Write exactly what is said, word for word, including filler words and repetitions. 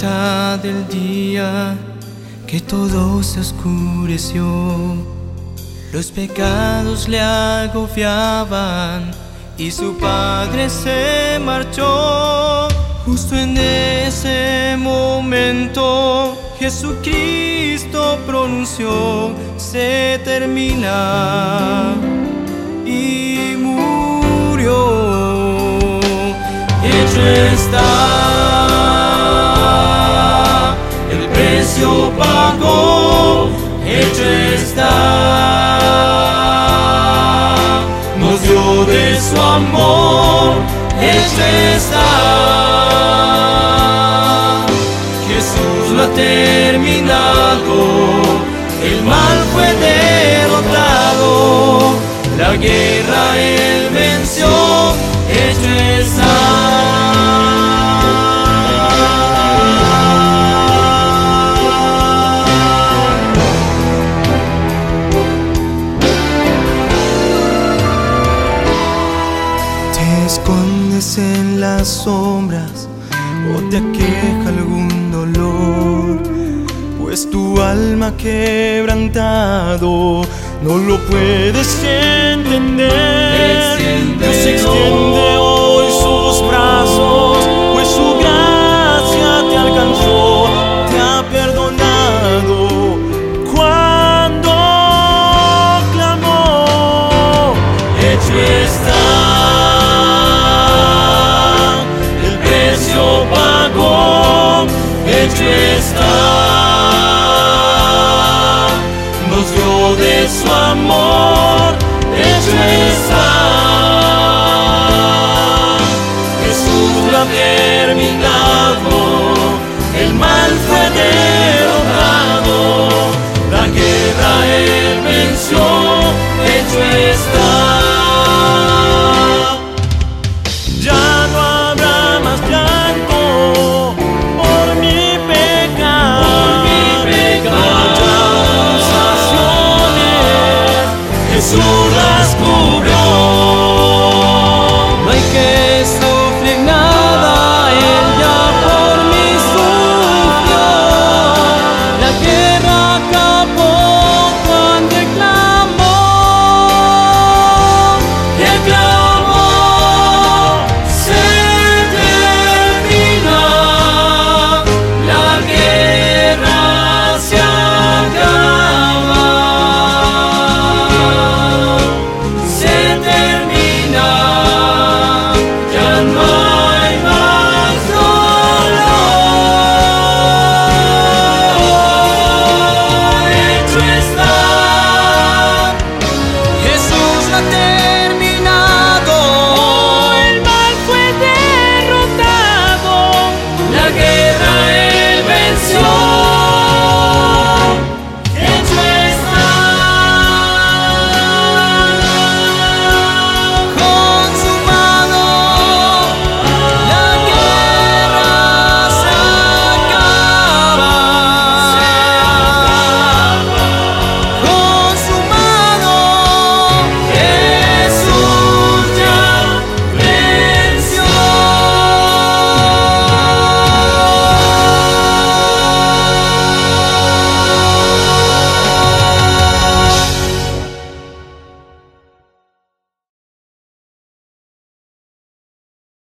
mitad del día que todo se oscureció, los pecados le agobiaban y su padre se marchó. Justo en ese momento Jesucristo pronunció: se termina, y murió. Hecho está, el precio pagó. Hecho está, nos dio de su amor. Hecho está, Jesús lo ha terminado, el mal fue derrotado, la guerra él venció. Hecho está. Te escondes en las sombras o te aqueja algún dolor, pues tu alma quebrantado no lo puedes entender. Desciende. Dios